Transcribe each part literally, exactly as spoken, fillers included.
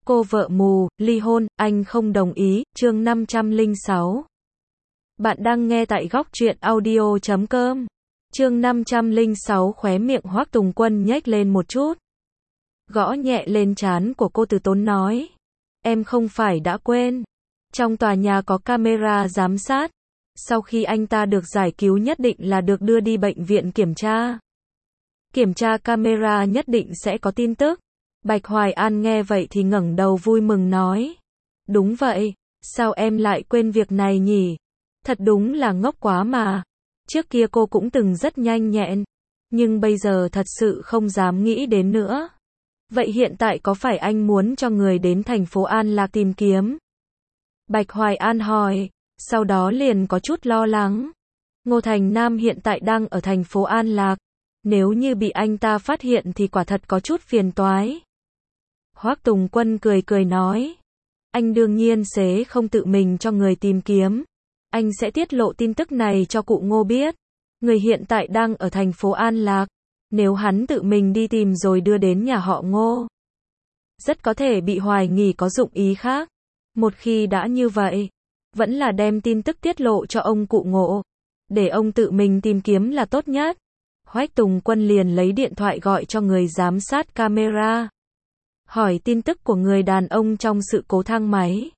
Cô vợ mù, ly hôn, anh không đồng ý, chương năm trăm lẻ sáu. Bạn đang nghe tại góc truyện audio chấm com. Chương năm trăm lẻ sáu, khóe miệng Hoắc Tùng Quân nhếch lên một chút. Gõ nhẹ lên trán của cô, từ tốn nói. Em không phải đã quên. Trong tòa nhà có camera giám sát. Sau khi anh ta được giải cứu nhất định là được đưa đi bệnh viện kiểm tra. Kiểm tra camera nhất định sẽ có tin tức. Bạch Hoài An nghe vậy thì ngẩng đầu vui mừng nói. Đúng vậy, sao em lại quên việc này nhỉ? Thật đúng là ngốc quá mà. Trước kia cô cũng từng rất nhanh nhẹn, nhưng bây giờ thật sự không dám nghĩ đến nữa. Vậy hiện tại có phải anh muốn cho người đến thành phố An Lạc tìm kiếm? Bạch Hoài An hỏi, sau đó liền có chút lo lắng. Ngô Thành Nam hiện tại đang ở thành phố An Lạc. Nếu như bị anh ta phát hiện thì quả thật có chút phiền toái. Hoắc Tùng Quân cười cười nói. Anh đương nhiên sẽ không tự mình cho người tìm kiếm. Anh sẽ tiết lộ tin tức này cho cụ Ngô biết. Người hiện tại đang ở thành phố An Lạc. Nếu hắn tự mình đi tìm rồi đưa đến nhà họ Ngô, rất có thể bị hoài nghi có dụng ý khác. Một khi đã như vậy, vẫn là đem tin tức tiết lộ cho ông cụ Ngô, để ông tự mình tìm kiếm là tốt nhất. Hoắc Tùng Quân liền lấy điện thoại gọi cho người giám sát camera. Hỏi tin tức của người đàn ông trong sự cố thang máy.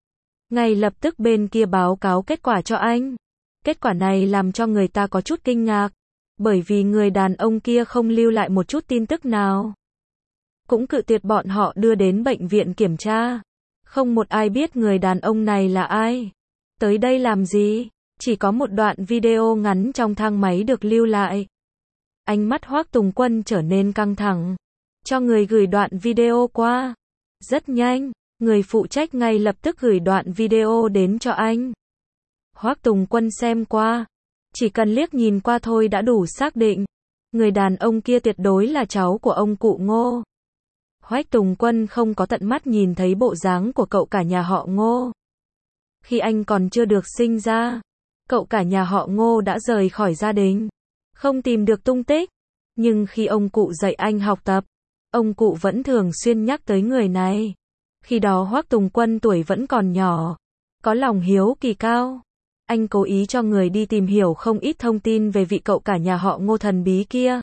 Ngay lập tức bên kia báo cáo kết quả cho anh. Kết quả này làm cho người ta có chút kinh ngạc. Bởi vì người đàn ông kia không lưu lại một chút tin tức nào. Cũng cự tuyệt bọn họ đưa đến bệnh viện kiểm tra. Không một ai biết người đàn ông này là ai. Tới đây làm gì? Chỉ có một đoạn video ngắn trong thang máy được lưu lại. Ánh mắt Hoắc Tùng Quân trở nên căng thẳng. Cho người gửi đoạn video qua. Rất nhanh, người phụ trách ngay lập tức gửi đoạn video đến cho anh. Hoắc Tùng Quân xem qua. Chỉ cần liếc nhìn qua thôi đã đủ xác định. Người đàn ông kia tuyệt đối là cháu của ông cụ Ngô. Hoắc Tùng Quân không có tận mắt nhìn thấy bộ dáng của cậu cả nhà họ Ngô. Khi anh còn chưa được sinh ra, cậu cả nhà họ Ngô đã rời khỏi gia đình. Không tìm được tung tích. Nhưng khi ông cụ dạy anh học tập, ông cụ vẫn thường xuyên nhắc tới người này. Khi đó Hoắc Tùng Quân tuổi vẫn còn nhỏ, có lòng hiếu kỳ cao. Anh cố ý cho người đi tìm hiểu không ít thông tin về vị cậu cả nhà họ Ngô thần bí kia.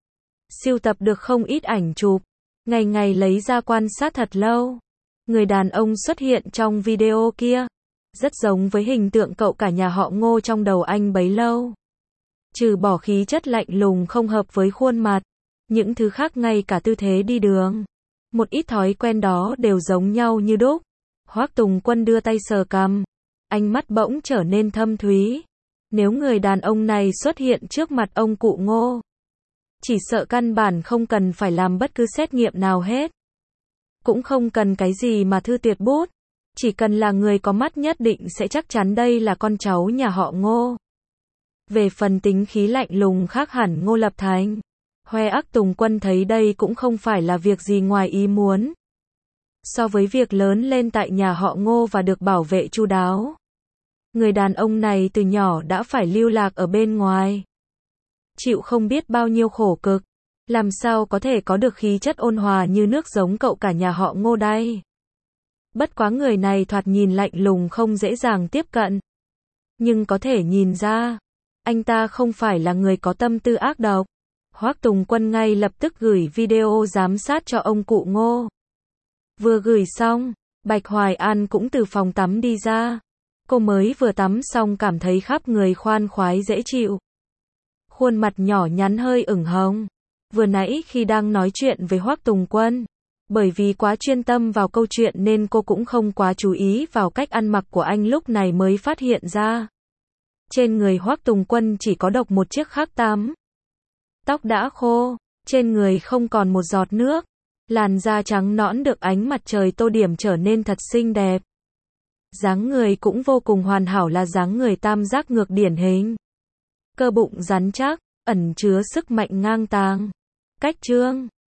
Sưu tập được không ít ảnh chụp, ngày ngày lấy ra quan sát thật lâu. Người đàn ông xuất hiện trong video kia, rất giống với hình tượng cậu cả nhà họ Ngô trong đầu anh bấy lâu. Trừ bỏ khí chất lạnh lùng không hợp với khuôn mặt, những thứ khác ngay cả tư thế đi đường, một ít thói quen đó đều giống nhau như đúc. Hoắc Tùng Quân đưa tay sờ cằm, ánh mắt bỗng trở nên thâm thúy. Nếu người đàn ông này xuất hiện trước mặt ông cụ Ngô, chỉ sợ căn bản không cần phải làm bất cứ xét nghiệm nào hết. Cũng không cần cái gì mà thư tuyệt bút. Chỉ cần là người có mắt nhất định sẽ chắc chắn đây là con cháu nhà họ Ngô. Về phần tính khí lạnh lùng khác hẳn Ngô Lập Thành, Hoắc Tùng Quân thấy đây cũng không phải là việc gì ngoài ý muốn. So với việc lớn lên tại nhà họ Ngô và được bảo vệ chu đáo, người đàn ông này từ nhỏ đã phải lưu lạc ở bên ngoài, chịu không biết bao nhiêu khổ cực, làm sao có thể có được khí chất ôn hòa như nước giống cậu cả nhà họ Ngô đây. Bất quá người này thoạt nhìn lạnh lùng không dễ dàng tiếp cận, nhưng có thể nhìn ra, anh ta không phải là người có tâm tư ác độc. Hoắc Tùng Quân ngay lập tức gửi video giám sát cho ông cụ Ngô. Vừa gửi xong, Bạch Hoài An cũng từ phòng tắm đi ra. Cô mới vừa tắm xong cảm thấy khắp người khoan khoái dễ chịu. Khuôn mặt nhỏ nhắn hơi ửng hồng. Vừa nãy khi đang nói chuyện với Hoắc Tùng Quân, bởi vì quá chuyên tâm vào câu chuyện nên cô cũng không quá chú ý vào cách ăn mặc của anh, lúc này mới phát hiện ra. Trên người Hoắc Tùng Quân chỉ có độc một chiếc khắc tắm. Tóc đã khô, trên người không còn một giọt nước. Làn da trắng nõn được ánh mặt trời tô điểm trở nên thật xinh đẹp. Dáng người cũng vô cùng hoàn hảo, là dáng người tam giác ngược điển hình. Cơ bụng rắn chắc, ẩn chứa sức mạnh ngang tàng. Cách trương